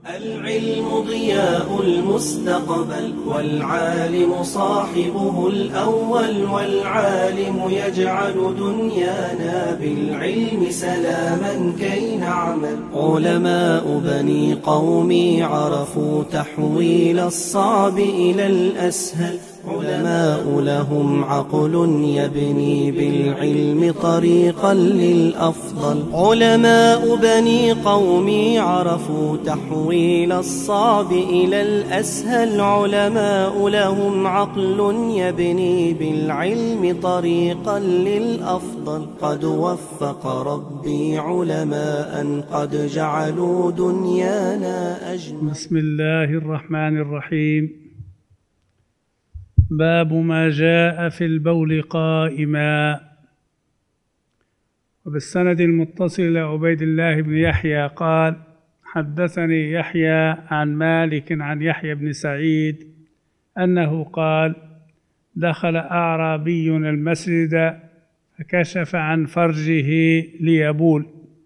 العلم ضياء المستقبل والعالم صاحبه الأول، والعالم يجعل دنيانا بالعلم سلاما كي نعمل. علماء بني قومي عرفوا تحويل الصعب إلى الأسهل، علماء لهم عقل يبني بالعلم طريقا للأفضل. علماء بني قومي عرفوا تحويل الصعب إلى الأسهل، علماء لهم عقل يبني بالعلم طريقا للأفضل. قد وفق ربي علماء قد جعلوا دنيانا أجمل. بسم الله الرحمن الرحيم. باب ما جاء في البول قائما. وبالسند المتصل لعبيد الله بن يحيى قال: حدثني يحيى عن مالك عن يحيى بن سعيد أنه قال: دخل أعرابي المسجد فكشف عن فرجه ليبول،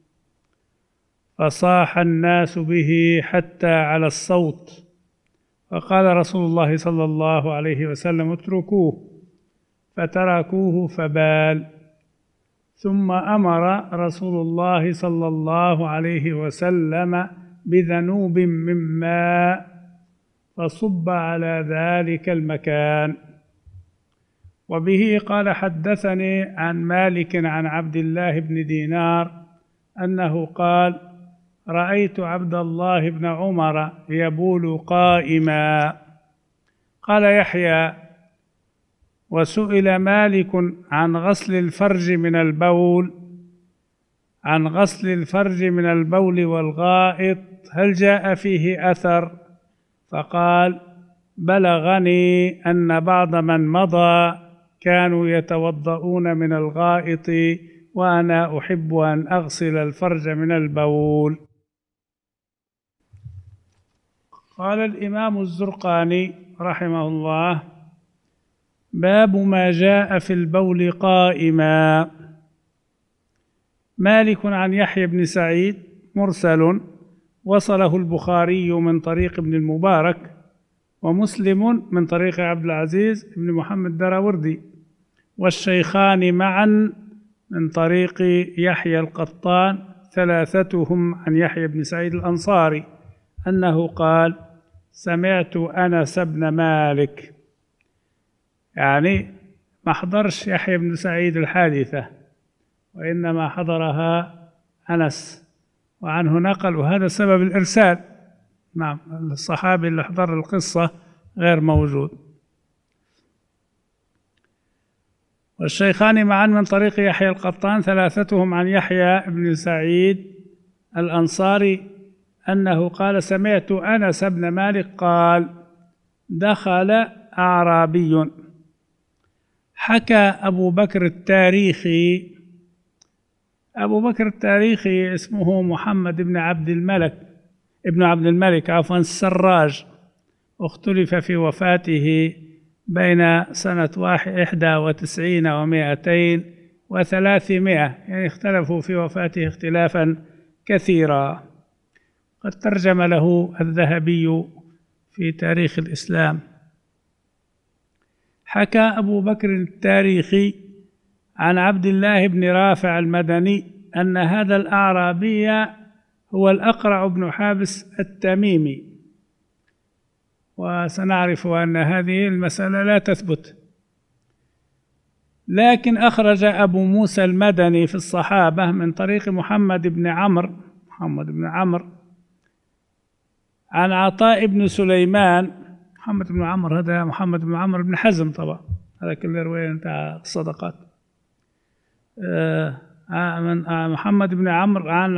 فصاح الناس به حتى على الصوت، فقال رسول الله صلى الله عليه وسلم: اتركوه، فتركوه فبال. ثم أمر رسول الله صلى الله عليه وسلم بذنوب من ماء فصب على ذلك المكان. وبه قال: حدثني عن مالك عن عبد الله بن دينار أنه قال: رأيت عبد الله بن عمر يبول قائما. قال يحيى: وسئل مالك عن غسل الفرج من البول والغائط هل جاء فيه أثر؟ فقال: بلغني أن بعض من مضى كانوا يتوضؤون من الغائط، وأنا أحب أن أغسل الفرج من البول. قال الإمام الزرقاني رحمه الله: باب ما جاء في البول قائما. مالك عن يحيى بن سعيد مرسل، وصله البخاري من طريق ابن المبارك، ومسلم من طريق عبد العزيز بن محمد الدراوردي، والشيخان معا من طريق يحيى القطان، ثلاثتهم عن يحيى بن سعيد الأنصاري أنه قال: سمعت أنس بن مالك. يعني ما حضرش يحيى بن سعيد الحادثة، وإنما حضرها أنس، وعنه نقل، وهذا سبب الإرسال. نعم، الصحابي اللي حضر القصة غير موجود. والشيخان معا من طريق يحيى القطان، ثلاثتهم عن يحيى بن سعيد الأنصاري أنه قال: سمعت أنس بن مالك قال: دخل أعرابي. حكى أبو بكر التاريخي اسمه محمد بن عبد الملك السراج، واختلف في وفاته بين سنة 91 و200 و300، يعني اختلفوا في وفاته اختلافا كثيرا. قد ترجم له الذهبي في تاريخ الإسلام. حكى أبو بكر التاريخي عن عبد الله بن رافع المدني أن هذا الأعرابي هو الأقرع بن حابس التميمي، وسنعرف أن هذه المسألة لا تثبت، لكن أخرج أبو موسى المدني في الصحابة من طريق محمد بن عمرو عن عطاء بن سليمان. محمد بن عمرو هذا محمد بن عمرو بن حزم، طبعا هذا كله رواية بتاع الصدقات. محمد بن عمرو عن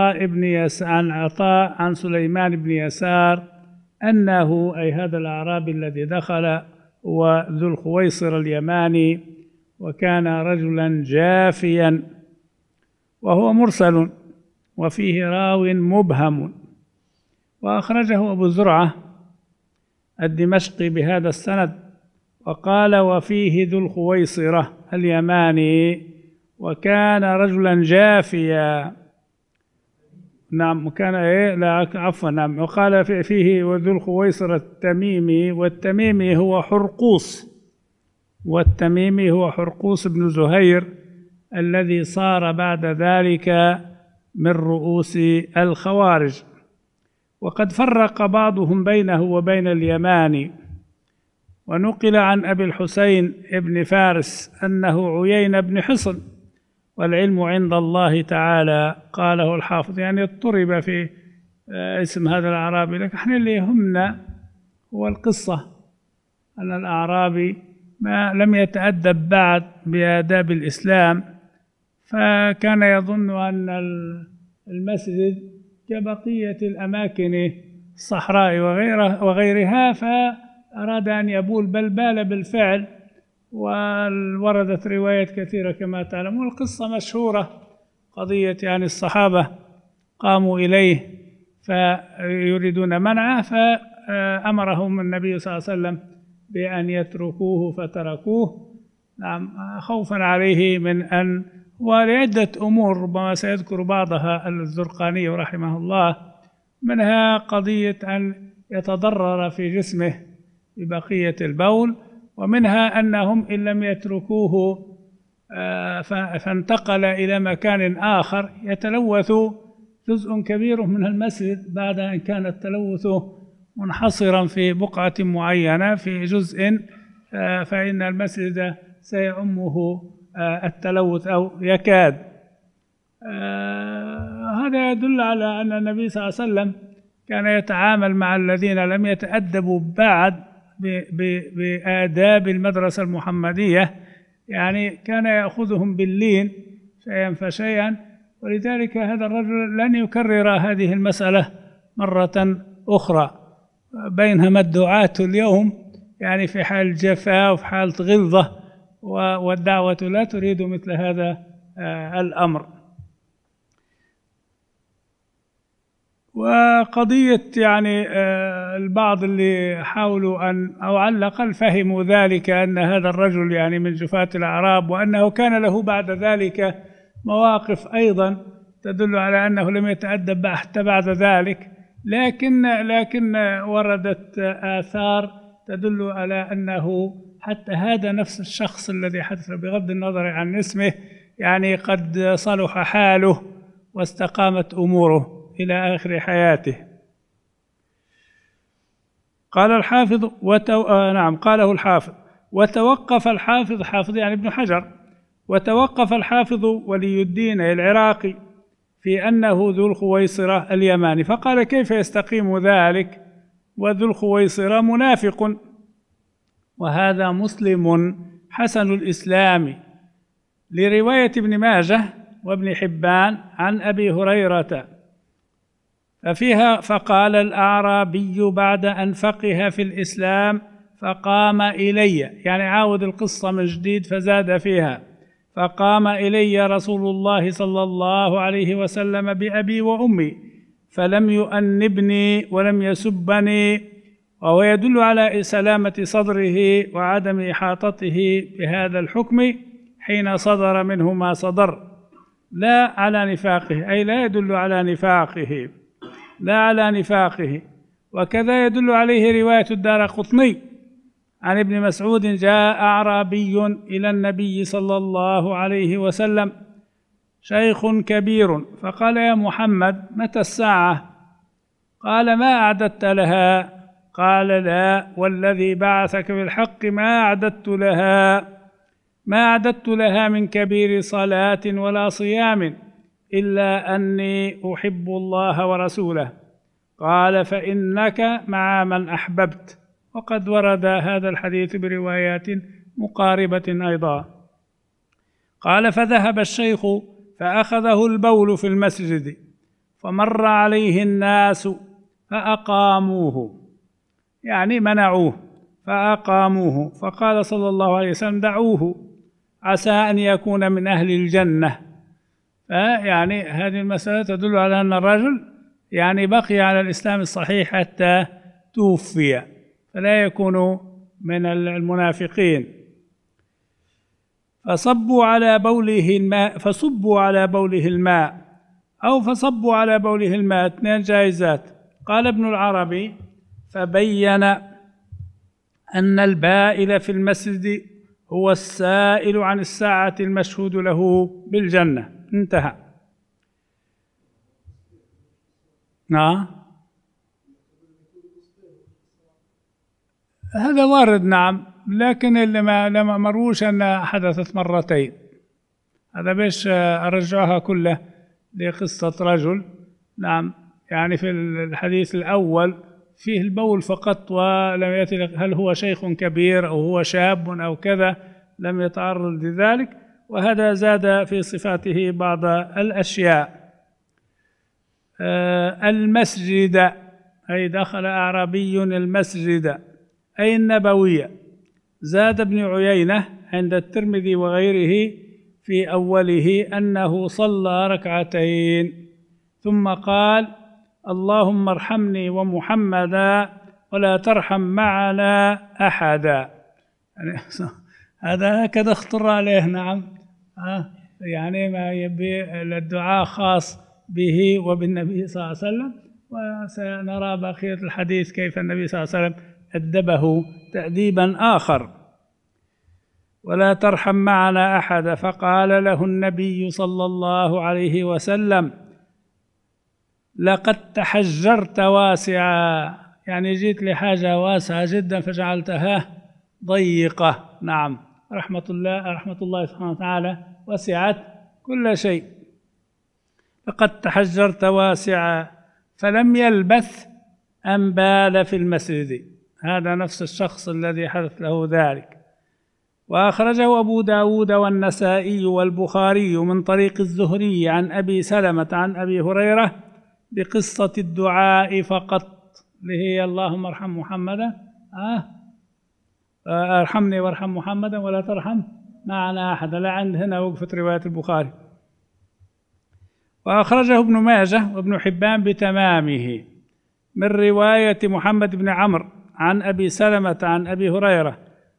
عطاء عن سليمان بن يسار أنه، أي هذا الأعرابي الذي دخل، هو ذو الخويصر اليماني، وكان رجلا جافيا، وهو مرسل وفيه راو مبهم. وأخرجه أبو زرعة الدمشقي بهذا السند، وقال: وفيه ذو الخويصرة اليماني، وكان رجلا جافيا. نعم كان إيه لا عفوا نعم. وقال فيه وذو الخويصرة التميمي، والتميمي هو حرقوس، والتميمي هو حرقوس بن زهير الذي صار بعد ذلك من رؤوس الخوارج. وقد فرق بعضهم بينه وبين اليماني. ونقل عن أبي الحسين ابن فارس أنه عيينة بن حصن، والعلم عند الله تعالى. قاله الحافظ، يعني اضطرب في اسم هذا الأعرابي، لكن احنا اللي يهمنا هو القصة، أن الأعرابي ما لم يتأدب بعد بآداب الإسلام، فكان يظن أن المسجد كبقية الأماكن الصحراء وغيرها، فأراد أن يبول بل بالفعل. ووردت روايات كثيرة كما تعلمون. القصة مشهورة، قضية يعني الصحابة قاموا إليه فيريدون منعه، فأمرهم النبي صلى الله عليه وسلم بأن يتركوه فتركوه، نعم، خوفا عليه من أن، ولعدة أمور ربما سيذكر بعضها الزرقاني رحمه الله، منها قضية أن يتضرر في جسمه ببقية البول، ومنها أنهم إن لم يتركوه فانتقل إلى مكان آخر يتلوث جزء كبير من المسجد بعد أن كان التلوث منحصرا في بقعة معينة في جزء، فإن المسجد سيعمه التلوث أو يكاد. هذا يدل على أن النبي صلى الله عليه وسلم كان يتعامل مع الذين لم يتأدبوا بعد بآداب المدرسة المحمدية، يعني كان يأخذهم باللين شيئا فشيئا. ولذلك هذا الرجل لن يكرر هذه المسألة مرة أخرى، بينما الدعاة اليوم يعني في حال جفاء وفي حالة غلظة، والدعوة لا تريد مثل هذا الأمر. وقضية يعني البعض اللي حاولوا أن أو على الأقل فهموا ذلك أن هذا الرجل يعني من جفاة الأعراب، وأنه كان له بعد ذلك مواقف أيضا تدل على أنه لم يتأدب حتى بعد ذلك، لكن وردت آثار تدل على أنه حتى هذا نفس الشخص الذي حدث بغض النظر عن اسمه يعني قد صلح حاله واستقامت أموره إلى آخر حياته. قال الحافظ قاله الحافظ. وتوقف الحافظ، حافظ يعني ابن حجر، وتوقف الحافظ ولي الدين العراقي في أنه ذو الخويصرة اليماني، فقال كيف يستقيم ذلك وذو الخويصرة منافق، وهذا مسلم حسن الإسلام، لرواية ابن ماجه وابن حبان عن أبي هريرة ففيها فقال الأعرابي بعد أن فقه في الإسلام فقام إلي، يعني عاود القصة من جديد فزاد فيها، فقام إلي رسول الله صلى الله عليه وسلم بأبي وأمي فلم يؤنبني ولم يسبني، وهو يدل على سلامة صدره وعدم إحاطته بهذا الحكم حين صدر منه ما صدر، لا على نفاقه، أي لا يدل على نفاقه، لا على نفاقه. وكذا يدل عليه رواية الدارقطني عن ابن مسعود جاء أعرابي إلى النبي صلى الله عليه وسلم شيخ كبير فقال يا محمد متى الساعة؟ قال ما أعددت لها؟ قال لا والذي بعثك بالحق ما أعددت لها من كبير صلاة ولا صيام إلا أني أحب الله ورسوله. قال فإنك مع من أحببت. وقد ورد هذا الحديث بروايات مقاربة أيضا. قال فذهب الشيخ فأخذه البول في المسجد فمر عليه الناس فأقاموه، يعني منعوه فأقاموه، فقال صلى الله عليه وسلم دعوه عسى أن يكون من أهل الجنة. فيعني هذه المسألة تدل على أن الرجل يعني بقي على الإسلام الصحيح حتى توفي، فلا يكون من المنافقين. فصبوا على بوله الماء أو فصبوا على بوله الماء، اثنين جائزات. قال ابن العربي: فبين أن البائل في المسجد هو السائل عن الساعة المشهود له بالجنة. انتهى. نعم، هذا وارد، نعم، لكن اللي ما مروش أنها حدثت مرتين. هذا بيش أرجعها كله لقصة رجل. نعم، يعني في الحديث الأول فيه البول فقط، ولم يأتي هل هو شيخ كبير أو هو شاب أو كذا، لم يتعرض لذلك. وهذا زاد في صفاته بعض الأشياء. المسجد، أي دخل أعرابي المسجد، أي النبوية. زاد ابن عيينة عند الترمذي وغيره في أوله أنه صلى ركعتين ثم قال: اللهم ارحمني ومحمدا ولا ترحم معنا أحدا. يعني هذا هكذا اخطر عليه. نعم، يعني ما يبي الدعاء خاص به وبالنبي صلى الله عليه وسلم. وسنرى بقية الحديث كيف النبي صلى الله عليه وسلم أدبه تأديبا آخر. ولا ترحم معنا أحدا. فقال له النبي صلى الله عليه وسلم: لقد تحجرت واسعا، يعني جيت لحاجة واسعة جدا فجعلتها ضيقة. نعم، رحمة الله سبحانه وتعالى وسعت كل شيء. لقد تحجرت واسعا. فلم يلبث أن بال في المسجد. هذا نفس الشخص الذي حدث له ذلك. وأخرجه أبو داود والنسائي والبخاري من طريق الزهري عن أبي سلمة عن أبي هريرة بقصة الدعاء فقط، اللي هي اللهم ارحم محمدا، ارحمني وارحم محمدا ولا ترحم معنا أحدا. لا، عند هنا وقفت رواية البخاري. وأخرجه ابن ماجه وابن حبان بتمامه من رواية محمد بن عمرو عن أبي سلمة عن أبي هريرة.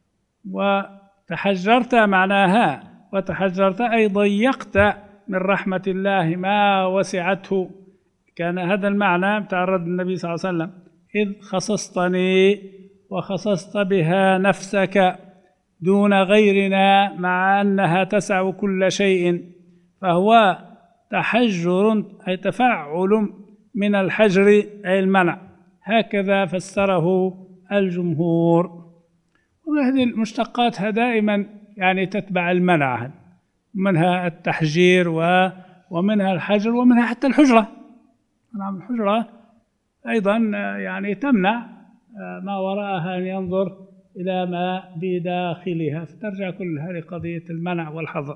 وتحجرت معناها، وتحجرت أي ضيقت من رحمة الله ما وسعته. كان هذا المعنى تعرض النبي صلى الله عليه وسلم: إذ خصصتني وخصصت بها نفسك دون غيرنا مع أنها تسع كل شيء. فهو تحجر أي تفعل من الحجر أي المنع. هكذا فسره الجمهور. وهذه المشتقات دائما يعني تتبع المنع، منها التحجير ومنها الحجر ومنها حتى الحجرة. نعم، الحجرة أيضا يعني تمنع ما وراءها أن ينظر إلى ما بداخلها، فترجع كلها لقضية المنع والحظر.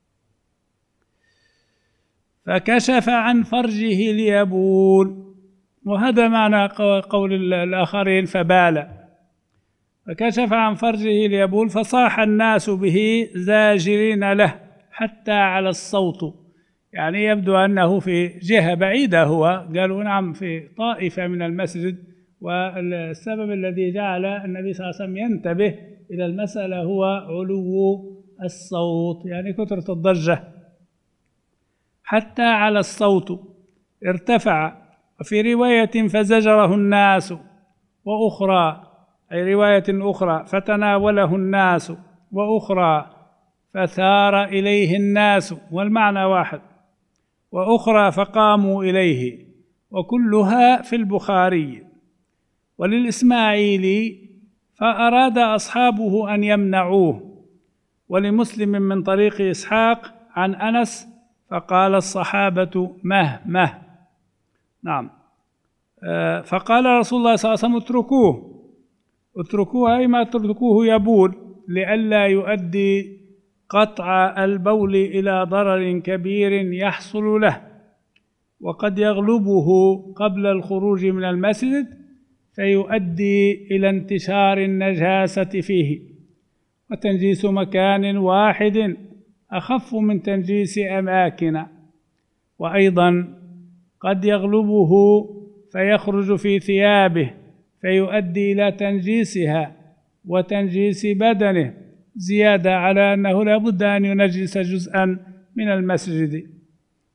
فكشف عن فرجه ليبول، وهذا معنى قول الآخرين فبال. فكشف عن فرجه ليبول فصاح الناس به زاجرين له حتى على الصوت. يعني يبدو أنه في جهة بعيدة، هو قالوا نعم في طائفة من المسجد. والسبب الذي جعل النبي صلى الله عليه وسلم ينتبه إلى المسألة هو علو الصوت، يعني كثرة الضجة. حتى على الصوت ارتفع. وفي رواية فزجره الناس، وأخرى أي رواية أخرى فتناوله الناس، وأخرى فثار إليه الناس، والمعنى واحد، وأخرى فقاموا إليه، وكلها في البخاري. وللإسماعيلي فأراد أصحابه أن يمنعوه. ولمسلم من طريق إسحاق عن أنس فقال الصحابة مه. نعم. فقال رسول الله صلى الله عليه وسلم اتركوه أي ما تتركوه يبول، لئلا يؤدي قطع البول إلى ضرر كبير يحصل له، وقد يغلبه قبل الخروج من المسجد فيؤدي إلى انتشار النجاسة فيه. وتنجيس مكان واحد أخف من تنجيس أماكن. وأيضا قد يغلبه فيخرج في ثيابه فيؤدي إلى تنجيسها وتنجيس بدنه، زيادة على أنه لا بد أن ينجس جزءا من المسجد.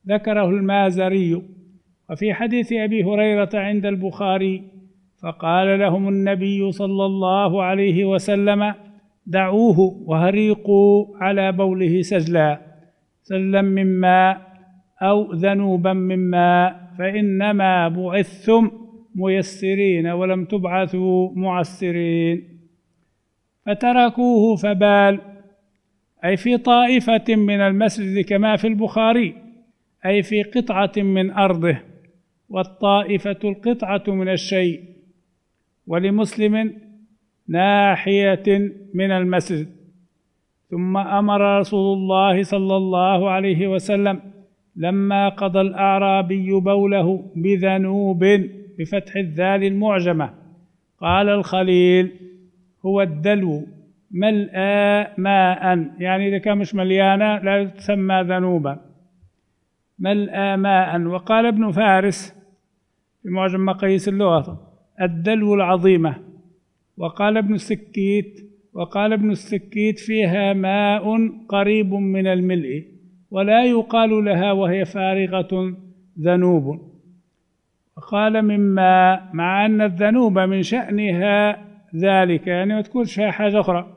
ذكره المازري. وفي حديث أبي هريرة عند البخاري: فقال لهم النبي صلى الله عليه وسلم: دعوه وهريقوا على بوله سجلا من ماء أو ذنوبا من ماء، فإنما بعثتم ميسرين ولم تبعثوا معسرين. فتركوه فبال، أي في طائفة من المسجد كما في البخاري، أي في قطعة من أرضه، والطائفة القطعة من الشيء، ولمسلم ناحية من المسجد. ثم أمر رسول الله صلى الله عليه وسلم لما قضى الأعرابي بوله بذنوب بفتح الذال المعجمة. قال الخليل: هو الدلو ملأ ماء، يعني إذا كان مش مليانة لا تسمى ذنوبا، ملأ ماء. وقال ابن فارس في معجم مقاييس اللغة: الدلو العظيمة. وقال ابن السكيت فيها ماء قريب من الملء، ولا يقال لها وهي فارغة ذنوب. وقال مما، مع أن الذنوب من شأنها ذلك، يعني ما تكونش فيها حاجة أخرى،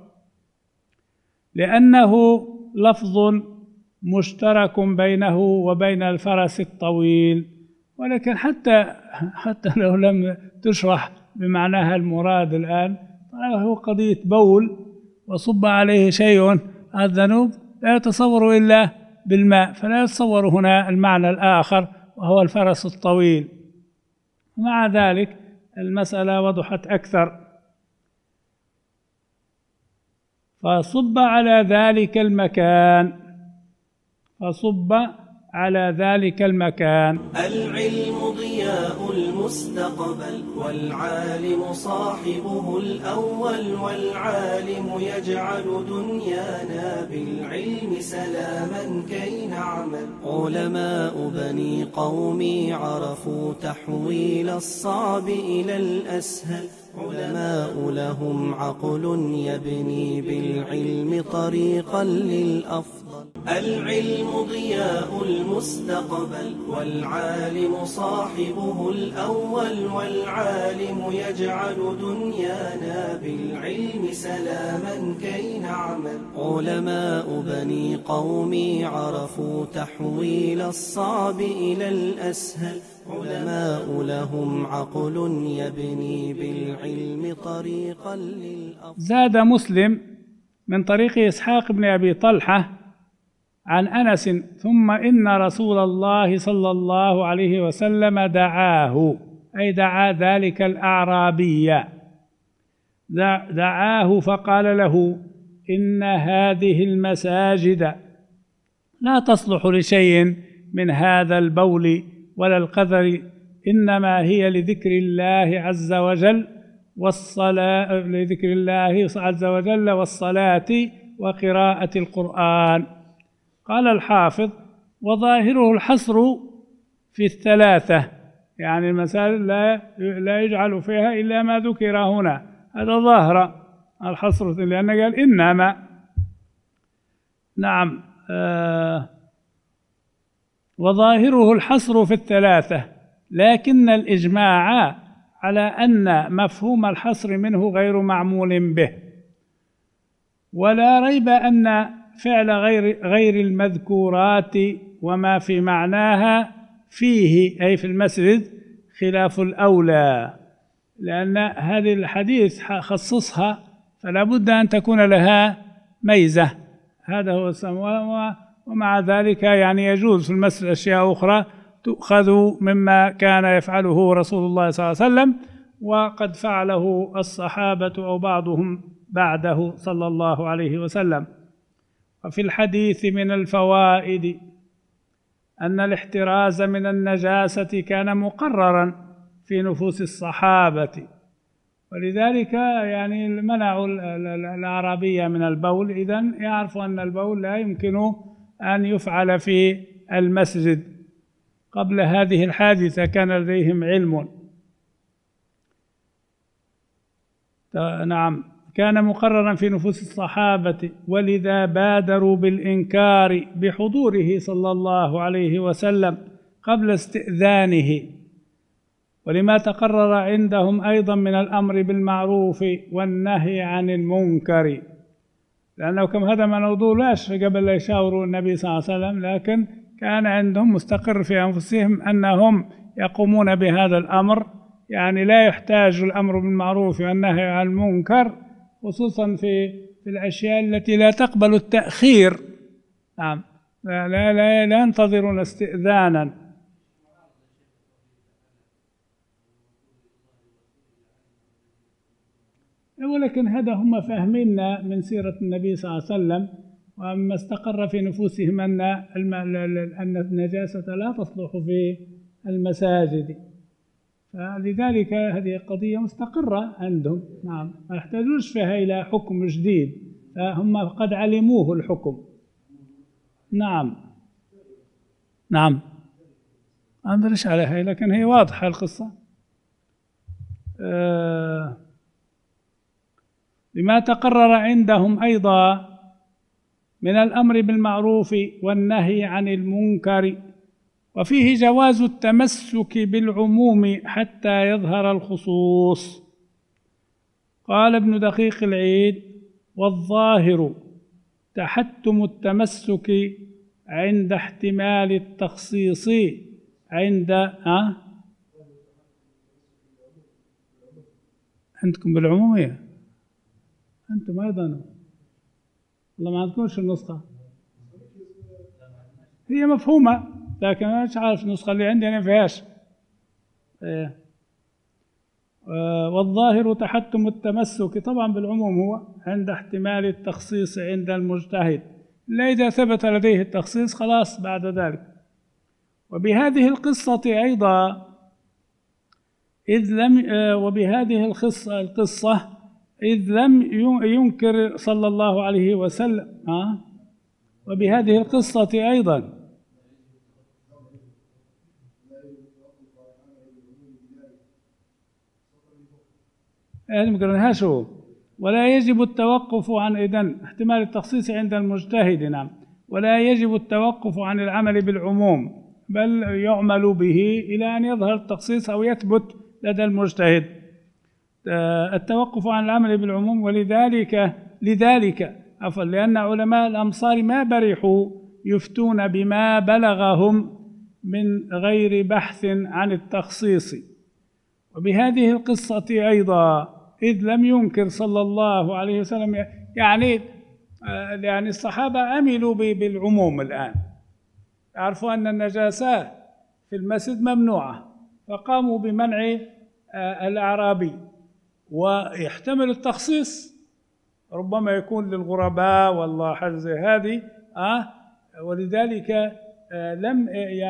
لأنه لفظ مشترك بينه وبين الفرس الطويل. ولكن حتى لو لم تشرح بمعناها المراد الآن، هو قضية بول وصب عليه شيء، الذنوب لا يتصور إلا بالماء، فلا يتصور هنا المعنى الآخر وهو الفرس الطويل. مع ذلك المسألة وضحت أكثر. فصب على ذلك المكان. العلم ضياء المستقبل، والعالم صاحبه الأول، والعالم يجعل دنيانا بالعلم سلاما كي نعمل. علماء بني قومي عرفوا تحويل الصعب إلى الأسهل، علماء لهم عقل يبني بالعلم طريقا للأفضل. العلم ضياء المستقبل، والعالم صاحبه الأول، والعالم يجعل دنيانا بالعلم سلاما كي نعمل. علماء بني قومي عرفوا تحويل الصعب إلى الأسهل، علماء لهم عقل يبني بالعلم طريقا للأفضل. زاد مسلم من طريق إسحاق بن أبي طلحة عن أنس: ثم إن رسول الله صلى الله عليه وسلم دعاه، أي دعا ذلك الأعرابي، دعاه فقال له: إن هذه المساجد لا تصلح لشيء من هذا البول ولا القذر، إنما هي لذكر الله عز وجل والصلاة وقراءة القرآن. قال الحافظ: وظاهره الحصر في الثلاثة، يعني المساجد لا يجعل فيها إلا ما ذكر هنا، هذا ظاهر الحصر، لأنه قال إنما. نعم، وظاهره الحصر في الثلاثة، لكن الإجماع على أن مفهوم الحصر منه غير معمول به. ولا ريب أن فعل غير المذكورات وما في معناها فيه، أي في المسجد، خلاف الأولى، لأن هذه الحديث خصصها، فلا بد أن تكون لها ميزة. هذا هو السماء. ومع ذلك يعني يجوز في المسجد أشياء أخرى تؤخذ مما كان يفعله رسول الله صلى الله عليه وسلم، وقد فعله الصحابة أو بعضهم بعده صلى الله عليه وسلم. وفي الحديث من الفوائد أن الاحتراز من النجاسة كان مقررا في نفوس الصحابة، ولذلك يعني منعوا الأعرابية من البول. إذن يعرفوا أن البول لا يمكن أن يفعل في المسجد. قبل هذه الحادثة كان لديهم علم. نعم. كان مقررا في نفوس الصحابة، ولذا بادروا بالإنكار بحضوره صلى الله عليه وسلم قبل استئذانه، ولما تقرر عندهم أيضا من الأمر بالمعروف والنهي عن المنكر، لأنه كم هذا ما نوضولاش قبل لا يشاوروا النبي صلى الله عليه وسلم، لكن كان عندهم مستقر في أنفسهم أنهم يقومون بهذا الأمر، يعني لا يحتاج الأمر بالمعروف والنهي عن المنكر، خصوصا في الأشياء التي لا تقبل التأخير. نعم، لا ينتظرون استئذانا. ولكن هذا هم فاهميننا من سيرة النبي صلى الله عليه وسلم، وما استقر في نفوسهم أن النجاسة لا تصلح في المساجد، فلذلك هذه قضية مستقرة عندهم. نعم، ما يحتاجوش فيها إلى حكم جديد، فهم قد علموه الحكم. نعم نعم، ما أدريش عليها، لكن هي واضحة القصة. لما تقرر عندهم أيضا من الأمر بالمعروف والنهي عن المنكر، وفيه جواز التمسك بالعموم حتى يظهر الخصوص. قال ابن دقيق العيد: والظاهر تحتم التمسك عند احتمال التخصيص عندكم بالعمومية، أنتم أيضا والله ما عندكمش النسخة، هي مفهومة لكن أنا مش عارف النسخة اللي عندي أنا فيهاش. والظاهر تحتم التمسك، طبعا بالعموم هو عند احتمال التخصيص عند المجتهد، لا إذا ثبت لديه التخصيص خلاص بعد ذلك. وبهذه القصة أيضا وبهذه القصة إذ لم ينكر صلى الله عليه وسلم وبهذه القصة أيضا ولا يجب التوقف عن احتمال التخصيص عند المجتهد. نعم، ولا يجب التوقف عن العمل بالعموم، بل يعمل به إلى أن يظهر التخصيص أو يثبت لدى المجتهد التوقف عن العمل بالعموم. لذلك لأن علماء الأمصار ما برحوا يفتون بما بلغهم من غير بحث عن التخصيص. وبهذه القصة أيضا إذ لم ينكر صلى الله عليه وسلم، يعني الصحابة أملوا بالعموم الآن، يعرفوا أن النجاسات في المسجد ممنوعة، فقاموا بمنع الأعرابي، ويحتمل التخصيص ربما يكون للغرباء والله حاجة زي هذه ولذلك لم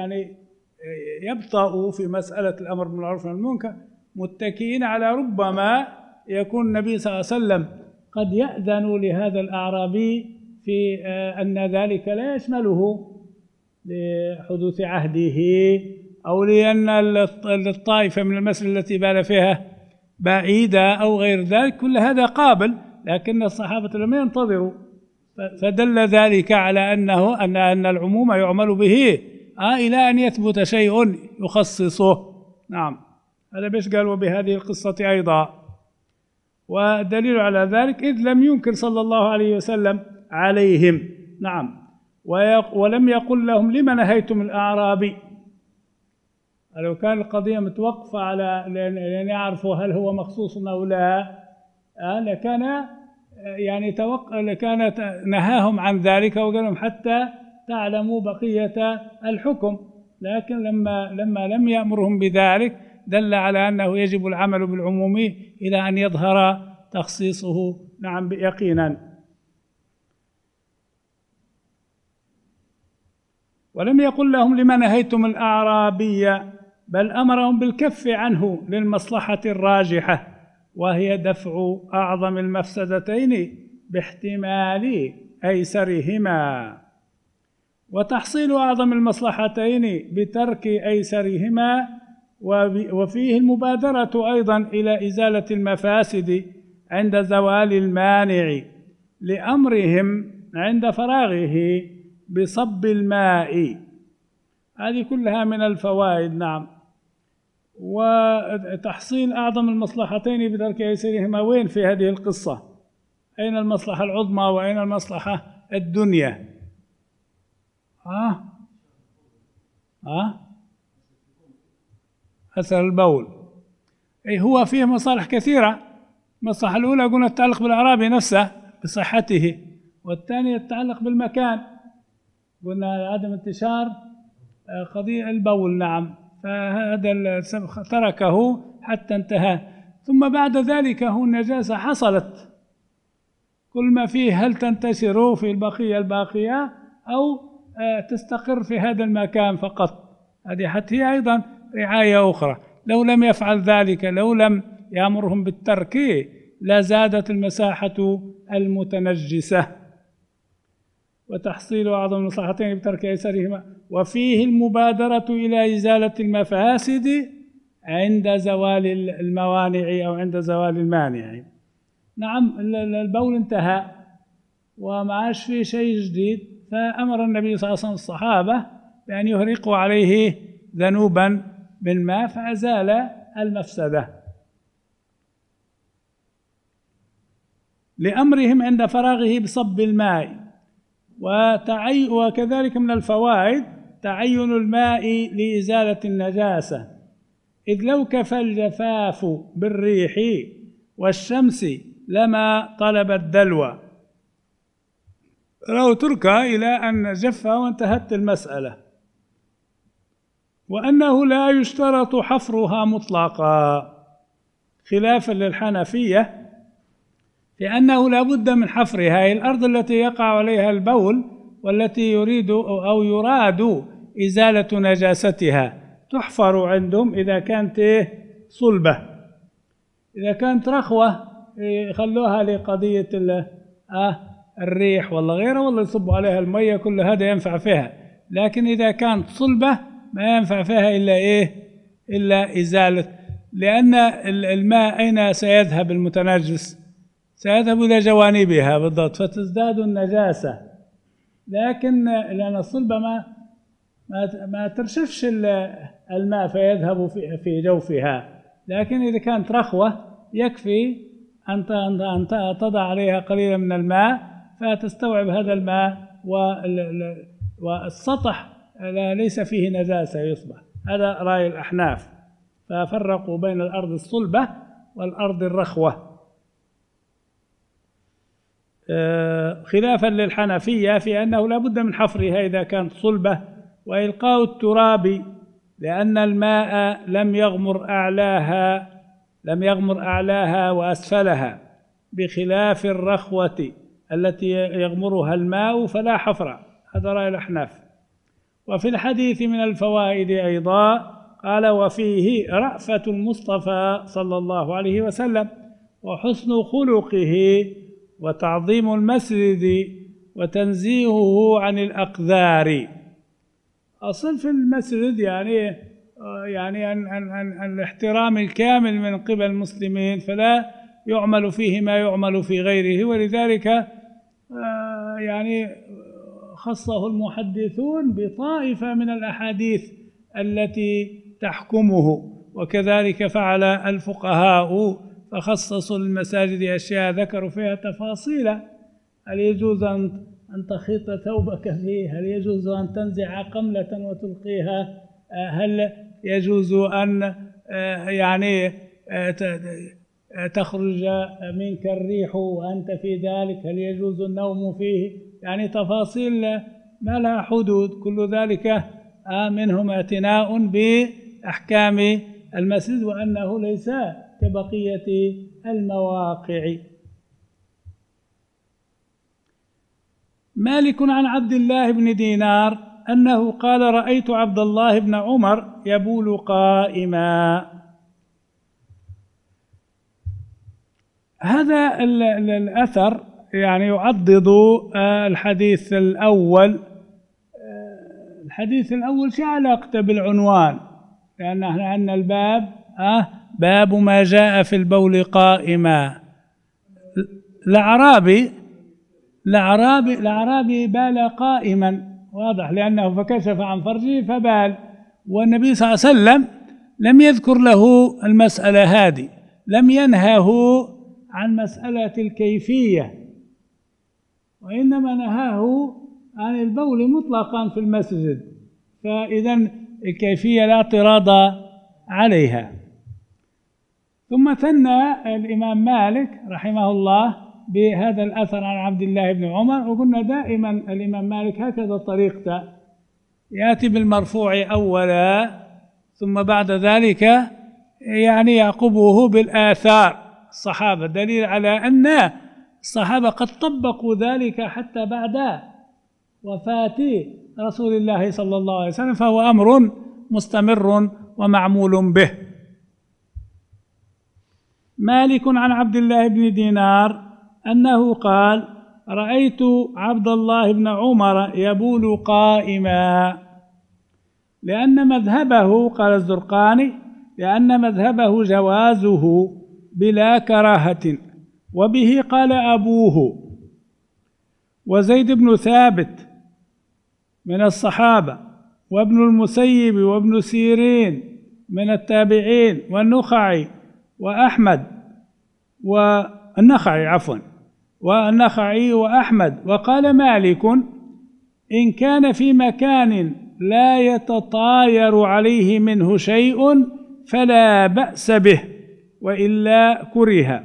يبطئوا في مسألة الأمر بالمعروف والنهي عن المنكر، متكئين على ربما يكون النبي صلى الله عليه وسلم قد يأذن لهذا الأعرابي في أن ذلك لا يشمله لحدوث عهده، أو لأن الطائفة من المسجد التي بال فيها بعيدة أو غير ذلك، كل هذا قابل، لكن الصحابة لم ينتظروا، فدل ذلك على أن العموم يعمل به إلى أن يثبت شيء يخصصه. نعم، هذا بيش قال وبهذه القصة أيضا. ودليل على ذلك إذ لم ينكر صلى الله عليه وسلم عليهم. نعم، ولم يقل لهم لما نهيتم الأعرابي. لو كان القضية متوقفة على لأن يعرفوا هل هو مخصوص أو لا لكان لكان نهاهم عن ذلك وقال لهم حتى تعلموا بقية الحكم، لكن لما لم يأمرهم بذلك دل على أنه يجب العمل بالعموم إلى أن يظهر تخصيصه. نعم، يقينا. ولم يقل لهم لما نهيتم الأعرابي، بل أمرهم بالكف عنه للمصلحة الراجحة، وهي دفع أعظم المفسدتين باحتمال أيسرهما، وتحصيل أعظم المصلحتين بترك أيسرهما، وفيه المبادرة أيضا إلى إزالة المفاسد عند زوال المانع لأمرهم عند فراغه بصب الماء. هذه كلها من الفوائد. نعم. وتحصيل أعظم المصلحتين بترك أيسرهما وين في هذه القصة؟ أين المصلحة العظمى وأين المصلحة الدنيا؟ أثر البول. أي هو فيه مصالح كثيرة. المصلحة الأولى قلنا تتعلق بالأعرابي نفسه بصحته، والثانية تتعلق بالمكان، قلنا عدم انتشار قضية البول. نعم. فهذا تركه حتى انتهى. ثم بعد ذلك هو النجاسة حصلت، كل ما فيه هل تنتشر في الباقية أو تستقر في هذا المكان فقط. هذه حتى هي أيضا رعاية أخرى. لو لم يفعل ذلك، لو لم يأمرهم بالترك، لزادت المساحة المتنجسة. وتحصيل أعظم المصلحتين بترك أيسرهما. وفيه المبادرة إلى إزالة المفاسد عند زوال الموانع أو عند زوال المانع. نعم. البول انتهى وما عادش فيه شيء جديد، فأمر النبي صلى الله عليه وسلم الصحابة بأن يهرقوا عليه ذنوبا بالماء فأزال المفسدة لأمرهم عند فراغه بصب الماء. وكذلك من الفوائد تعين الماء لإزالة النجاسة، إذ لو كفى الجفاف بالريح والشمس لما طلب الدلو، لو ترك إلى أن جف وانتهت المسألة. وأنه لا يشترط حفرها مطلقا خلافا للحنفية، لأنه لا بد من حفرها. الأرض التي يقع عليها البول والتي يراد إزالة نجاستها تحفر عندهم إذا كانت صلبة. إذا كانت رخوة يخلوها لقضية الريح ولا غيره، ولا يصبوا عليها المية، كل هذا ينفع فيها. لكن إذا كانت صلبة ما ينفع فيها إلا إزالة، لأن الماء أين سيذهب المتنجس؟ سيذهب إلى جوانبها بالضبط فتزداد النجاسة. لكن لأن الصلبة ما ترشفش الماء فيذهب في جوفها. لكن إذا كانت رخوة يكفي أن تضع عليها قليلا من الماء فتستوعب هذا الماء، والسطح ليس فيه نجاسة يصبح. هذا رأي الأحناف، ففرقوا بين الأرض الصلبة والأرض الرخوة، خلافا للحنفية في أنه لا بد من حفرها إذا كانت صلبة وإلقاء التراب، لأن الماء لم يغمر أعلاها وأسفلها، بخلاف الرخوة التي يغمرها الماء فلا حفر. هذا رأي الأحناف. وفي الحديث من الفوائد أيضا قال: وفيه رأفة المصطفى صلى الله عليه وسلم وحسن خلقه وتعظيم المسجد وتنزيهه عن الأقذار. أصل في المسجد يعني أن الاحترام الكامل من قبل المسلمين، فلا يعمل فيه ما يعمل في غيره. ولذلك يعني خصه المحدثون بطائفة من الأحاديث التي تحكمه، وكذلك فعل الفقهاء فخصصوا المساجد أشياء ذكروا فيها تفاصيل. هل يجوز أن تخيط ثوبك فيه؟ هل يجوز أن تنزع قملة وتلقيها؟ هل يجوز أن تخرج منك الريح وأنت في ذلك؟ هل يجوز النوم فيه؟ يعني تفاصيل ما لها حدود. كل ذلك منهم اعتناء بأحكام المسجد، وأنه ليس كبقية المواقع. مالك عن عبد الله بن دينار أنه قال: رأيت عبد الله بن عمر يبول قائما. هذا الأثر يعضد الحديث الأول. الحديث الأول شو علاقته بالعنوان؟ لأن احنا عندنا الباب باب ما جاء في البول قائما، الأعرابي بال قائما، واضح، لأنه فكشف عن فرجه فبال، والنبي صلى الله عليه وسلم لم يذكر له المسألة هذه، لم ينهه عن مسألة الكيفية، وإنما نهاه عن البول مطلقا في المسجد، فإذا الكيفية لا اعتراض عليها. ثم ثنى الإمام مالك رحمه الله بهذا الأثر عن عبد الله بن عمر، وقلنا دائما الإمام مالك هكذا طريقته، يأتي بالمرفوع أولا ثم بعد ذلك يعني يعقبه بالآثار الصحابة، دليل على أن الصحابة قد طبقوا ذلك حتى بعد وفاة رسول الله صلى الله عليه وسلم، فهو أمر مستمر ومعمول به. مالك عن عبد الله بن دينار أنه قال: رأيت عبد الله بن عمر يبول قائما، لأن مذهبه، قال الزرقاني، لأن مذهبه جوازه بلا كراهة، وبه قال أبوه وزيد بن ثابت من الصحابة، وابن المسيب وابن سيرين من التابعين، والنخعي وأحمد والنخعي وأحمد. وقال مالك: إن كان في مكان لا يتطاير عليه منه شيء فلا بأس به، وإلا كره.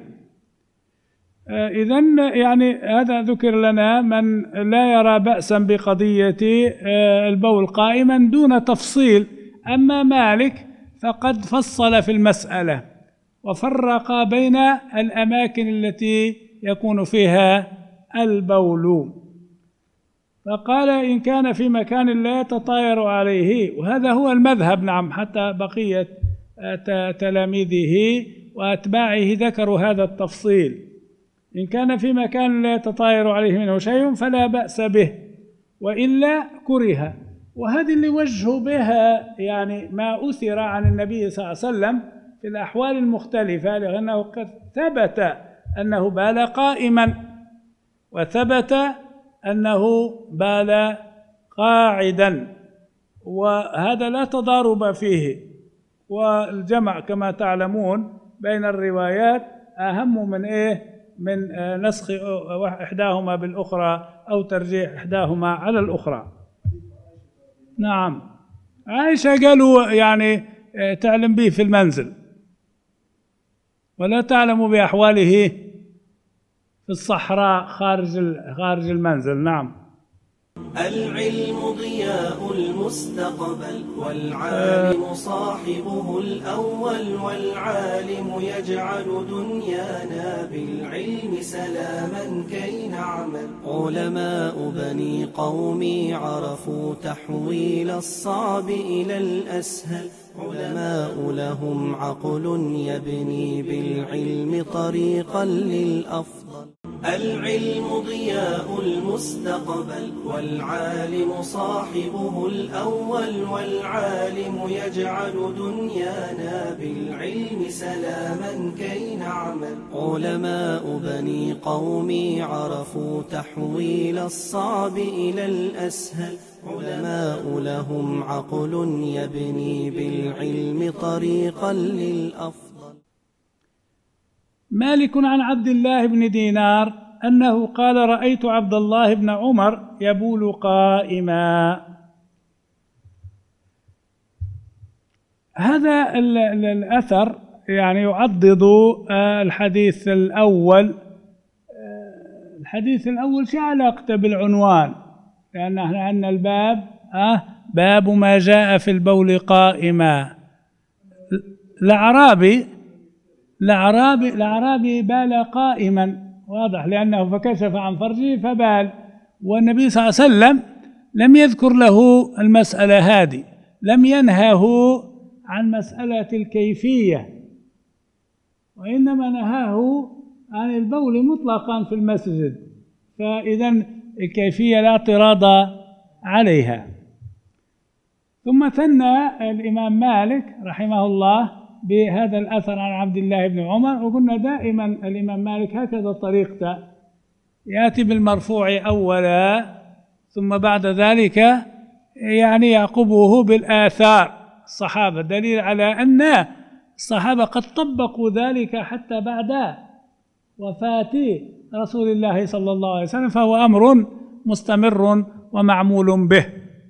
إذن يعني هذا ذكر لنا من لا يرى بأسا بقضية البول قائما دون تفصيل. أما مالك فقد فصل في المسألة وفرق بين الأماكن التي يكون فيها البول، فقال: إن كان في مكان لا يتطاير عليه، وهذا هو المذهب، نعم، حتى بقية تلاميذه وأتباعه ذكروا هذا التفصيل: إن كان في مكان لا يتطاير عليه منه شيء فلا بأس به، وإلا كره. وهذه اللي وجهوا بها يعني ما أثر عن النبي صلى الله عليه وسلم في الأحوال المختلفة، لأنه قد ثبت أنه بال قائما، وثبت أنه بال قاعدا، وهذا لا تضارب فيه. والجمع كما تعلمون بين الروايات أهم من من نسخ إحداهما بالأخرى أو ترجيح إحداهما على الأخرى. نعم، عائشة قالوا يعني تعلم به في المنزل ولا تعلم بأحواله في الصحراء خارج المنزل. نعم. العلم ضياء المستقبل، والعالم صاحبه الأول، والعالم يجعل دنيانا بالعلم سلاما كي نعمل. علماء بني قومي عرفوا تحويل الصعب إلى الأسهل، علماء لهم عقل يبني بالعلم طريقا للأفضل. العلم ضياء المستقبل، والعالم صاحبه الأول، والعالم يجعل دنيانا بالعلم سلاما كي نعمل. علماء بني قومي عرفوا تحويل الصعب إلى الأسهل، علماء لهم عقل يبني بالعلم طريقا للأفضل. مالك عن عبد الله بن دينار أنه قال: رأيت عبد الله بن عمر يبول قائما. هذا الأثر يعني يعضد الحديث الأول. الحديث الأول شو علاقته بالعنوان؟ لأن احنا عندنا الباب باب ما جاء في البول قائما. الأعرابي بال قائما، واضح، لأنه فكشف عن فرجه فبال، والنبي صلى الله عليه وسلم لم يذكر له المسألة هذه، لم ينهه عن مسألة الكيفية، وإنما نهاه عن البول مطلقا في المسجد، فإذا الكيفية لا اعتراض عليها. ثم ثنى الإمام مالك رحمه الله بهذا الأثر عن عبد الله بن عمر. وقلنا دائما الإمام مالك هكذا طريقته، يأتي بالمرفوع أولا ثم بعد ذلك يعني يعقبه بالآثار الصحابة، دليل على أن الصحابة قد طبقوا ذلك حتى بعد وفاة رسول الله صلى الله عليه وسلم، فهو أمر مستمر ومعمول به.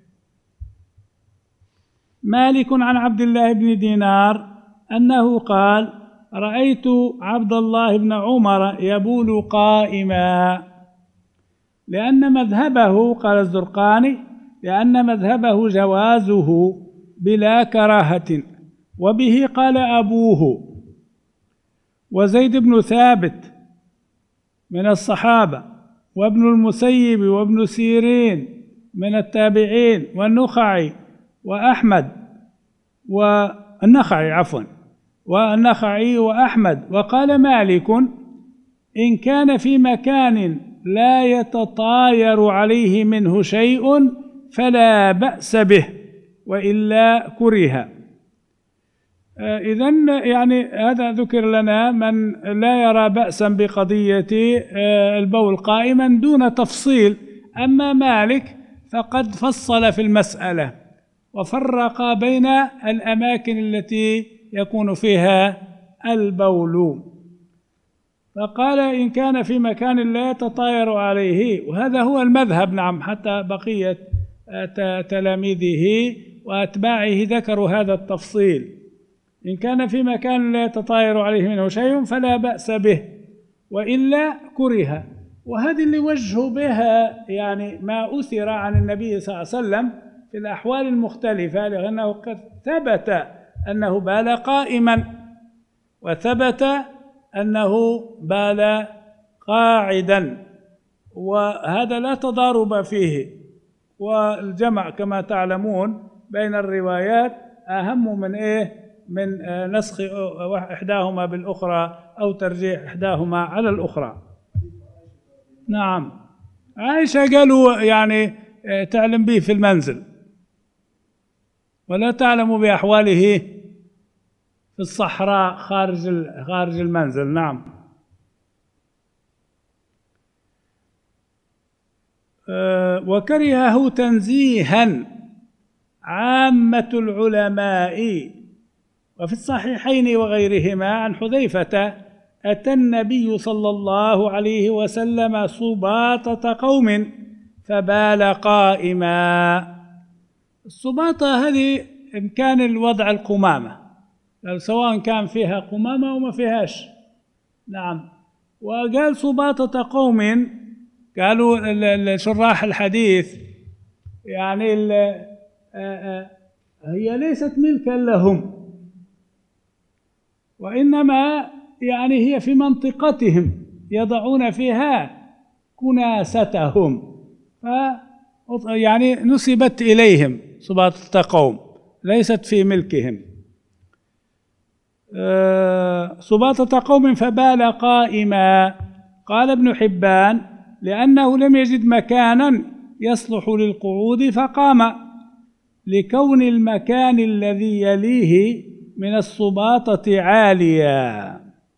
مالك عن عبد الله بن دينار أنه قال: رأيت عبد الله بن عمر يبول قائما، لأن مذهبه، قال الزرقاني، لأن مذهبه جوازه بلا كراهة، وبه قال أبوه. وزيد بن ثابت من الصحابة، وابن المسيب وابن سيرين من التابعين، والنخعي وأحمد والنخعي وأحمد. وقال مالك: إن كان في مكان لا يتطاير عليه منه شيء فلا بأس به، وإلا كره. إذن يعني هذا ذكر لنا من لا يرى بأسا بقضية البول قائما دون تفصيل. أما مالك فقد فصل في المسألة وفرق بين الأماكن التي يكون فيها البول، فقال: إن كان في مكان لا يتطاير عليه، وهذا هو المذهب. نعم، حتى بقية تلاميذه وأتباعه ذكروا هذا التفصيل: إن كان في مكان لا يتطاير عليه منه شيء فلا بأس به، وإلا كره. وهذه اللي وجهوا بها يعني ما أثر عن النبي صلى الله عليه وسلم في الأحوال المختلفة، لأنه قد ثبت أنه بال قائما، وثبت أنه بال قاعدا، وهذا لا تضارب فيه. والجمع كما تعلمون بين الروايات أهم من من نسخ إحداهما بالأخرى أو ترجيح إحداهما على الأخرى. نعم، عائشة قالوا يعني تعلم به في المنزل ولا تعلم بأحواله في الصحراء خارج المنزل. نعم. وكرهه تنزيها عامة العلماء. وفي الصحيحين وغيرهما عن حذيفة: أتى النبي صلى الله عليه وسلم سباطة قوم فبال قائما. السباطة هذه إمكان الوضع القمامة، سواء كان فيها قمامة أو ما فيهاش. نعم. وقال سباطة قوم، قالوا شراح الحديث يعني هي ليست ملكا لهم، وإنما يعني هي في منطقتهم يضعون فيها كناستهم، يعني نسبت إليهم سباطة قوم، ليست في ملكهم. سباطة قوم فبال قائما. قال ابن حبان: لأنه لم يجد مكانا يصلح للقعود فقام، لكون المكان الذي يليه من السباطة عاليا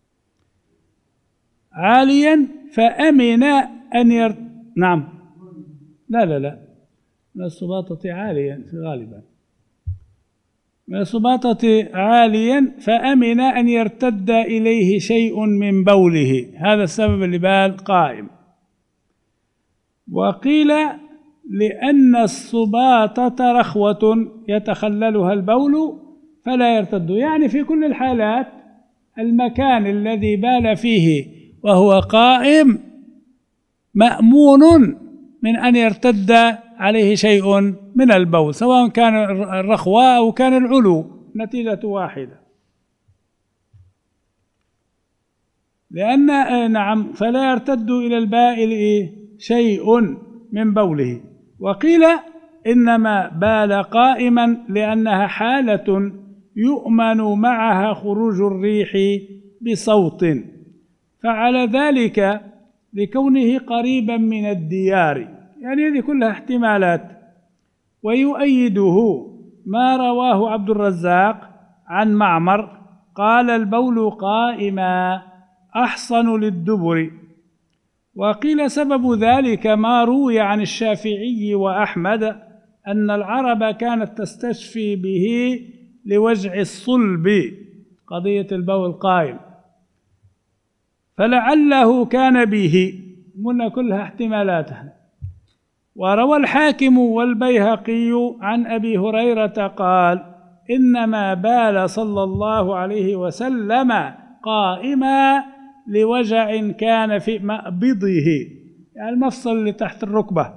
فأمن أن نعم، لا من السباطة عاليا غالبا، من السباطة عاليا فأمن أن يرتد إليه شيء من بوله، هذا السبب اللي بال قائم. وقيل لأن السباطة رخوة يتخللها البول فلا يرتد، يعني في كل الحالات المكان الذي بال فيه وهو قائم مأمون من أن يرتد عليه شيء من البول، سواء كان الرخوة أو كان العلو، نتيجة واحدة. لأن نعم فلا يرتد إلى البائل شيء من بوله. وقيل إنما بال قائما لأنها حالة يؤمن معها خروج الريح بصوت، فعلى ذلك لكونه قريبا من الديار، يعني هذه كلها احتمالات. ويؤيده ما رواه عبد الرزاق عن معمر قال البول قائما أحصن للدبر. وقيل سبب ذلك ما روي عن الشافعي وأحمد أن العرب كانت تستشفي به لوجع الصلب، قضية البول قائم، فلعله كان به. قلنا كلها احتمالات. وروى الحاكم والبيهقي عن أبي هريرة قال: إنما بال صلى الله عليه وسلم قائما لوجع كان في مأبضه، يعني المفصل اللي تحت الركبة،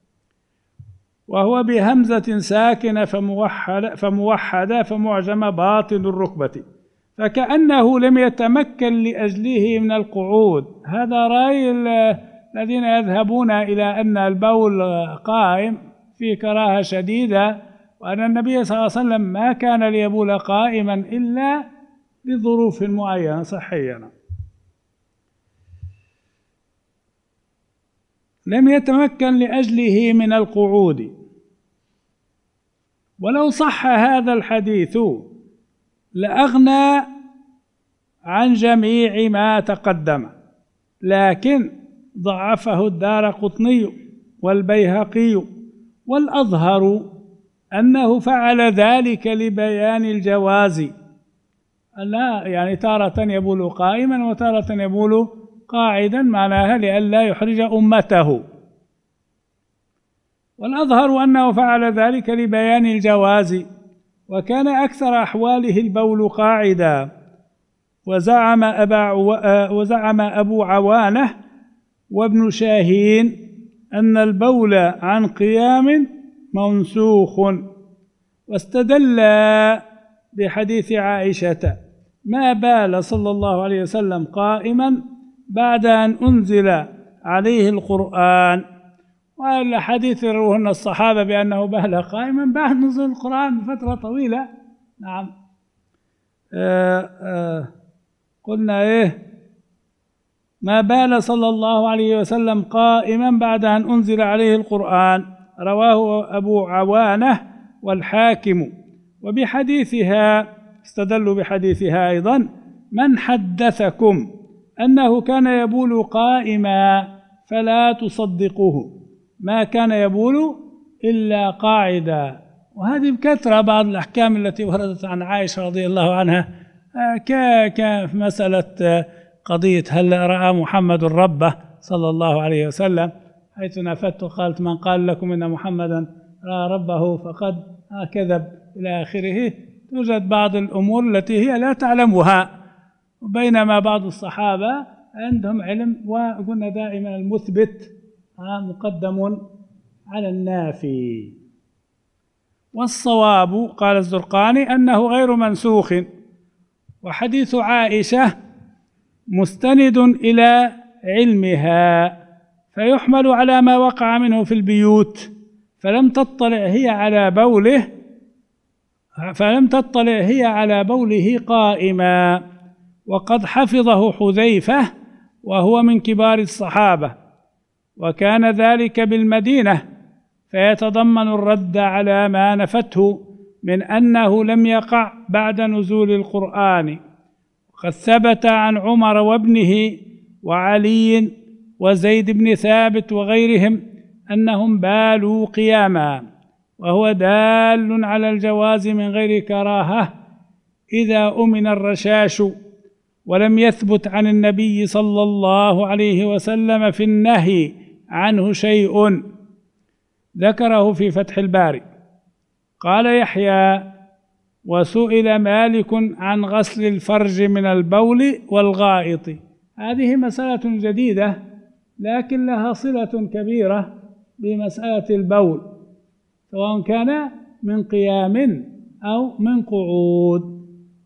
وهو بهمزة ساكنة فموحدة فمعجمة باطن الركبة، فكأنه لم يتمكن لأجله من القعود. هذا رأي الذين يذهبون إلى أن البول قائم في كراهة شديدة، وأن النبي صلى الله عليه وسلم ما كان ليبول قائما إلا لظروف معينة صحية. لم يتمكن لأجله من القعود. ولو صح هذا الحديث لأغنى عن جميع ما تقدم، لكن ضعفه الدارقطني والبيهقي، والأظهر أنه فعل ذلك لبيان الجواز، لا يعني تارة يبول قائما وتارة يبول قاعدا، معناها لئلا يحرج أمته. والأظهر أنه فعل ذلك لبيان الجواز، وكان أكثر أحواله البول قاعدا. وزعم أبو عوانة وابن شاهين أن البول عن قيام منسوخ، واستدل بحديث عائشة: ما بال صلى الله عليه وسلم قائما بعد أن أنزل عليه القرآن. والحديث يروهن الصحابة بأنه بال قائما بعد نزول القرآن بفترة طويلة. نعم. قلنا ما بال صلى الله عليه وسلم قائما بعد أن أنزل عليه القرآن، رواه أبو عوانة والحاكم. وبحديثها استدلوا بحديثها أيضا: من حدثكم أنه كان يبول قائما فلا تصدقوه، ما كان يبول إلا قاعدا. وهذه بكثرة بعض الأحكام التي وردت عن عائشة رضي الله عنها، كان في مسألة قضية هل رأى محمد ربه صلى الله عليه وسلم، حيث نفت قالت: من قال لكم إن محمدا رأى ربه فقد كذب إلى آخره. توجد بعض الأمور التي هي لا تعلمها، بينما بعض الصحابة عندهم علم. وقلنا دائما المثبت مقدم على النافي. والصواب قال الزرقاني أنه غير منسوخ، وحديث عائشة مستند إلى علمها، فيحمل على ما وقع منه في البيوت، فلم تطلع هي على بوله قائما. وقد حفظه حذيفة وهو من كبار الصحابة، وكان ذلك بالمدينة، فيتضمن الرد على ما نفته من أنه لم يقع بعد نزول القرآن. وقد ثبت عن عمر وابنه وعلي وزيد بن ثابت وغيرهم أنهم بالوا قياما، وهو دال على الجواز من غير كراهة إذا أمن الرشاش. ولم يثبت عن النبي صلى الله عليه وسلم في النهي عنه شيء، ذكره في فتح الباري. قال يحيى: وسئل مالك عن غسل الفرج من البول والغائط. هذه مسألة جديدة، لكن لها صلة كبيرة بمسألة البول، سواء كان من قيام أو من قعود.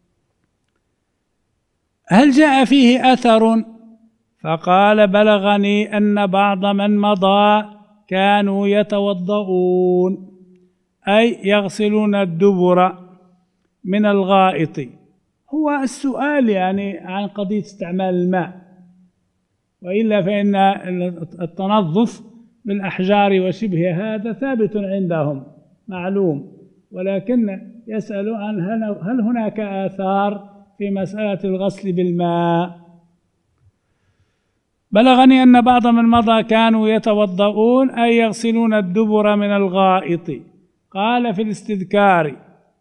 هل جاء فيه أثر؟ فقال: بلغني أن بعض من مضى كانوا يتوضؤون، أي يغسلون الدبر من الغائط. هو السؤال يعني عن قضية استعمال الماء، وإلا فإن التنظف بالأحجار وشبه هذا ثابت عندهم معلوم، ولكن يسأل عن هل هناك آثار في مسألة الغسل بالماء. بلغني أن بعض من مضى كانوا يتوضؤون أي يغسلون الدبر من الغائط. قال في الاستذكار: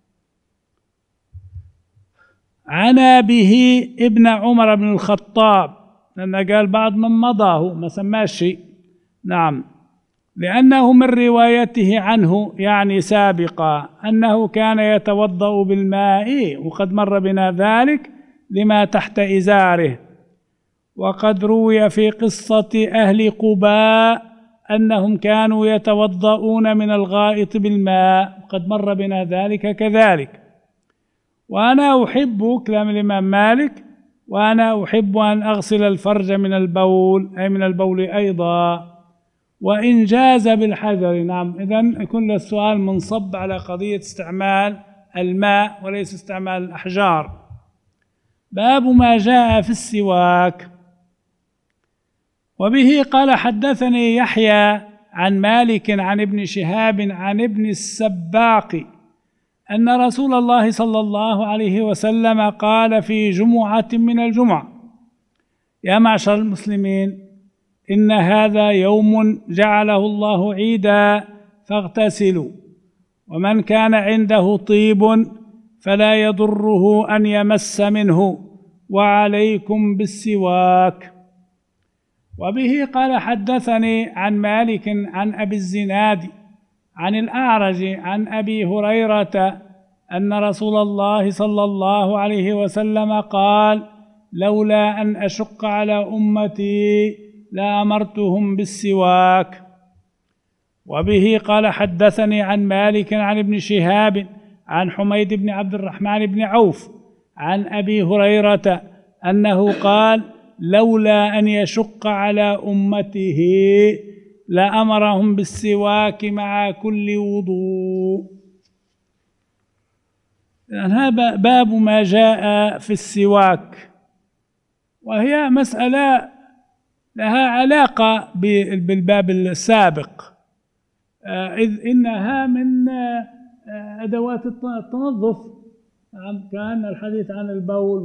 عنا به ابن عمر بن الخطاب، لأن قال بعض من مضاه ما سماش شيء، نعم، لأنه من روايته عنه يعني سابقا أنه كان يتوضأ بالماء، وقد مر بنا ذلك لما تحت إزاره. وقد روي في قصة أهل قباء أنهم كانوا يتوضؤون من الغائط بالماء، قد مر بنا ذلك كذلك. وأنا أحب كلام الإمام مالك: وأنا أحب أن أغسل الفرج من البول، أي من البول أيضا، وإن جاز بالحذر. نعم، إذن كل السؤال منصب على قضية استعمال الماء وليس استعمال الأحجار. باب ما جاء في السواك. وبه قال حدثني يحيى عن مالك عن ابن شهاب عن ابن السباق أن رسول الله صلى الله عليه وسلم قال في جمعة من الجمع: يا معشر المسلمين، إن هذا يوم جعله الله عيدا فاغتسلوا، ومن كان عنده طيب فلا يضره أن يمس منه، وعليكم بالسواك. وبه قال حدثني عن مالك عن أبي الزناد عن الأعرج عن أبي هريرة أن رسول الله صلى الله عليه وسلم قال: لولا أن أشق على أمتي لأمرتهم بالسواك. وبه قال حدثني عن مالك عن ابن شهاب عن حميد بن عبد الرحمن بن عوف عن أبي هريرة أنه قال: لولا أن يشق على أمته لأمرهم بالسواك مع كل وضوء. هذا باب ما جاء في السواك، وهي مسألة لها علاقة بالباب السابق، إذ إنها من أدوات التنظف. كان الحديث عن البول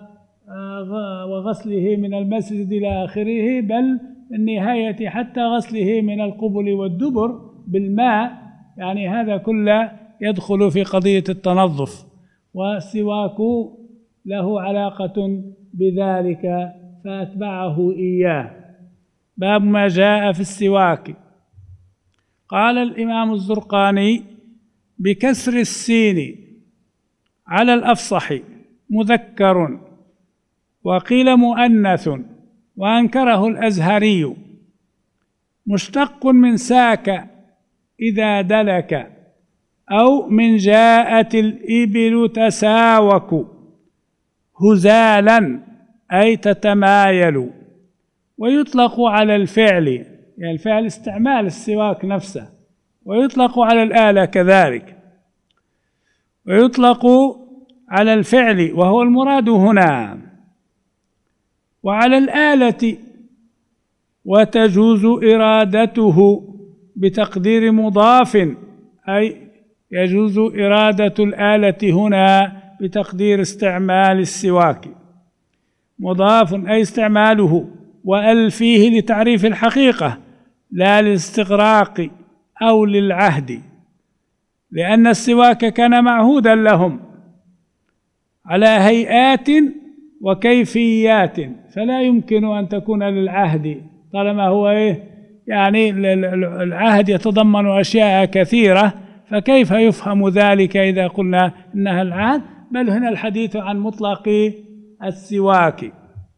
وغسله من المسجد إلى آخره، بل النهاية حتى غسله من القبل والدبر بالماء، يعني هذا كله يدخل في قضية التنظف، والسواك له علاقة بذلك فأتبعه إياه. باب ما جاء في السواك. قال الإمام الزرقاني: بكسر السين على الأفصح مذكر، وقيل مؤنث، وأنكره الأزهري، مشتق من ساك إذا دلك، أو من جاءت الإبل تساوك هزالا أي تتمايل. ويطلق على الفعل، يعني الفعل استعمال السواك نفسه، ويطلق على الآلة كذلك، ويطلق على الفعل وهو المراد هنا، وعلى الآلة، وتجوز إرادته بتقدير مضاف، أي يجوز إرادة الآلة هنا بتقدير استعمال السواك. مضاف أي استعماله، وأل فيه لتعريف الحقيقة لا للاستغراق أو للعهد، لأن السواك كان معهودا لهم على هيئات وكيفيات، فلا يمكن أن تكون للعهد طالما هو يعني العهد يتضمن أشياء كثيرة، فكيف يفهم ذلك إذا قلنا إنها العهد؟ بل هنا الحديث عن مطلق السواك.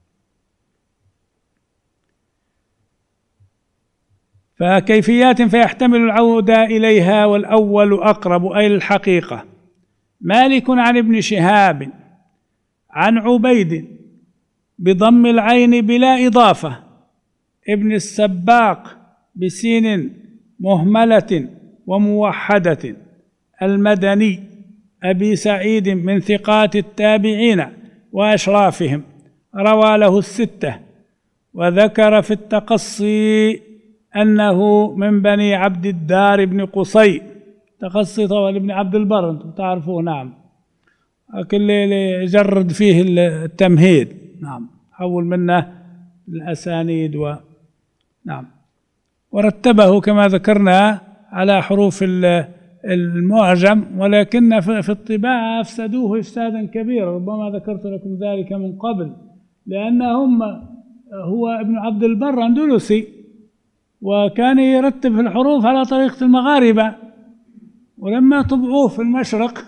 فكيفيات فيحتمل العودة إليها، والأول أقرب أي الحقيقة. مالك عن ابن شهاب عن عبيد بضم العين بلا إضافة، ابن السباق بسين مهملة وموحدة، المدني، أبي سعيد من ثقات التابعين وأشرافهم، روى له الستة. وذكر في التقصي أنه من بني عبد الدار بن قصي، تقصي طبعا ابن عبد البر أنتم تعرفوه، نعم، كل اللي يجرد فيه التمهيد. نعم، حول منه الأسانيد نعم، ورتبه كما ذكرنا على حروف المعجم، ولكن في الطباعة أفسدوه إفسادا كبيرا، ربما ذكرت لكم ذلك من قبل، لأنهم هو ابن عبد البر أندلسي، وكان يرتب في الحروف على طريقة المغاربة، ولما طبعوه في المشرق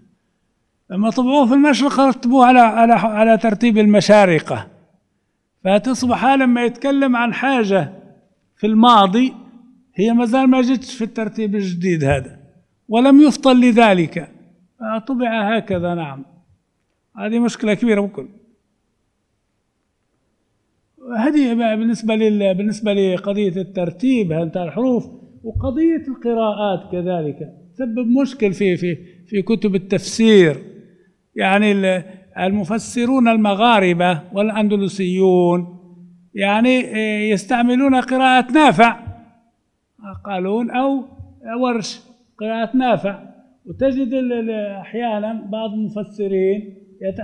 رتبوه على ترتيب المشارقة، فتصبح لما يتكلم عن حاجة في الماضي هي ما زال ما جتش في الترتيب الجديد هذا، ولم يفطن لذلك، طبع هكذا. نعم، هذه مشكلة كبيرة بكل. هذه بالنسبة لقضية الترتيب هذه الحروف، وقضية القراءات كذلك تسبب مشكل في كتب التفسير. يعني المفسرون المغاربة والأندلسيون يعني يستعملون قراءة نافع قالون أو ورش، قراءة نافع، وتجد أحيانا بعض المفسرين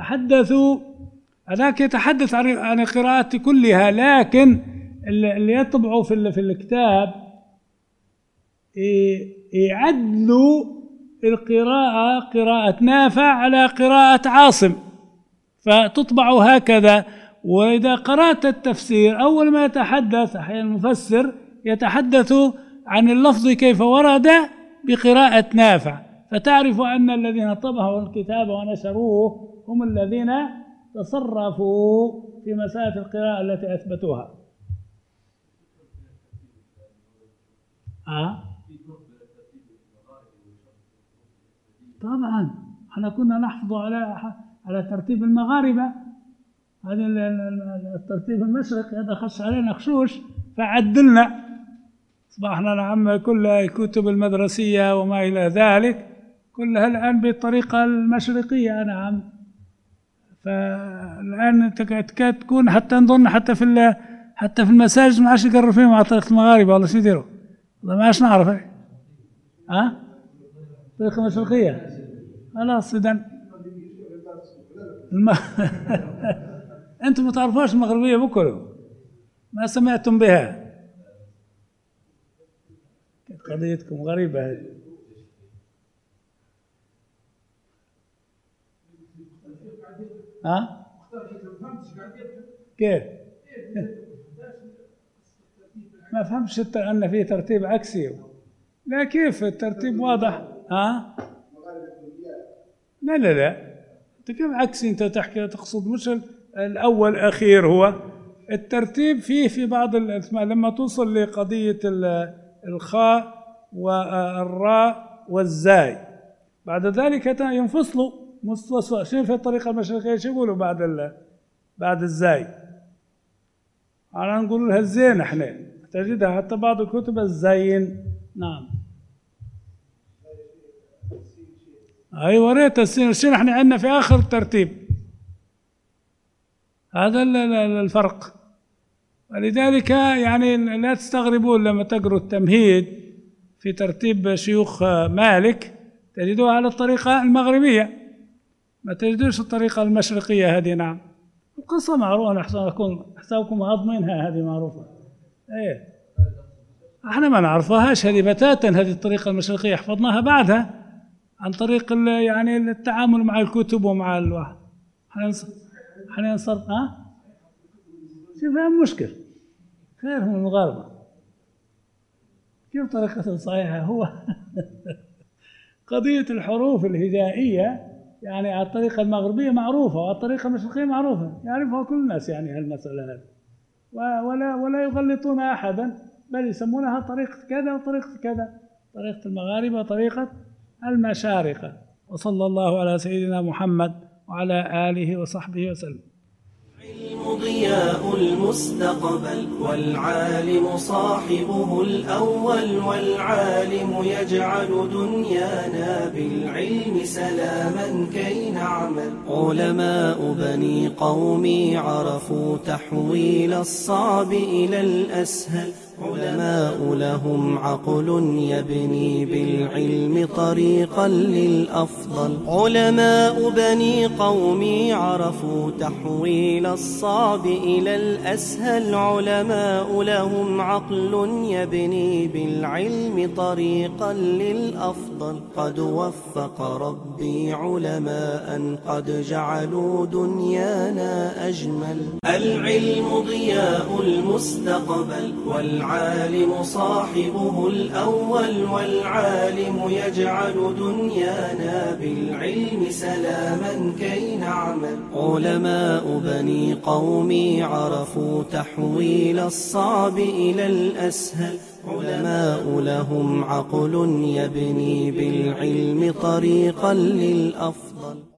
يتحدث عن القراءات كلها، لكن اللي يطبعوا في الكتاب يعدلوا قراءة نافع على قراءة عاصم، فتطبع هكذا. وإذا قرأت التفسير أول ما يتحدث أحيانا المفسر يتحدث عن اللفظ كيف ورد بقراءة نافع، فتعرف أن الذين طبعوا الكتاب ونشروه هم الذين تصرفوا في مسألة القراءة التي أثبتوها. طبعا احنا كنا نحفظ على ترتيب المغاربة، هذا الترتيب المشرقي هذا خش علينا خشوش فعدلنا، اصبحنا نعم كل الكتب المدرسية وما إلى ذلك كلها الآن بالطريقة المشرقية. نعم، فالآن تكاد تكون حتى نظن حتى في المساجد ما عادش يقروا فيهم على طريقة المغاربة، والله شو يديروا، والله ما عادش نعرف. طريقة مشرقية خلاص. إذن أنتم ما تعرفوش المغربية بكرة، ما سمعتم بها، قضيتكم غريبة هذه. كيف؟ ما فهمش أن في ترتيب عكسي. لا، كيف الترتيب واضح؟ لا انت كيف عكسي؟ انت تحكي تقصد مش الاول اخير، هو الترتيب فيه في بعض الاسماء لما توصل لقضيه الخاء والراء والزاي بعد ذلك ينفصلوا مستوى. شنو في الطريقه المشرقيه شو يقولوا بعد الزاي؟ انا نقول لها الزين، احنا تجدها حتى بعض الكتب الزين. نعم، أي وريت السين احنا عندنا في آخر الترتيب، هذا الفرق. ولذلك يعني لا تستغربون لما تقروا التمهيد في ترتيب شيوخ مالك تجدوها على الطريقة المغربية، ما تجدوش الطريقة المشرقية هذه. نعم، القصة معروفة، أحسابكم هاضمينها، هذه معروفة. إيه، احنا ما نعرفهاش هذه بتاتا، هذه الطريقة المشرقية حفظناها بعدها عن طريق يعني التعامل مع الكتب ومع الواحد. احنا نصرف شوف فيها مشكل، خيرهم المغاربة كيف طريقة صحيحة. هو قضية الحروف الهجائية يعني على الطريقة المغربية معروفة وعلى الطريقة المشرقية معروفة، يعرفها كل الناس يعني هالمسألة هذه، ولا يغلطون أحدا، بل يسمونها طريقة كذا وطريقة كذا، طريقة المغاربة وطريقة المشارقة. وصلى الله على سيدنا محمد وعلى آله وصحبه وسلم. العلم ضياء المستقبل، والعالم صاحبه الأول، والعالم يجعل دنيانا بالعلم سلاما كي نعمل. علماء بني قومي عرفوا تحويل الصعب إلى الأسهل، علماء لهم عقل يبني بالعلم طريقا للأفضل. علماء بني قومي عرفوا تحويل الصعب إلى الأسهل. علماء لهم عقل يبني بالعلم طريقا للأفضل. قد وفق ربي علماء قد جعلوا دنيانا أجمل. العلم ضياء المستقبل والعالم صاحبه الأول. والعالم يجعل دنيانا بالعلم سلاما كي نعمل. علماء بني قومي عرفوا تحويل الصعب إلى الأسهل. علماء لهم عقل يبني بالعلم طريقا للأفضل.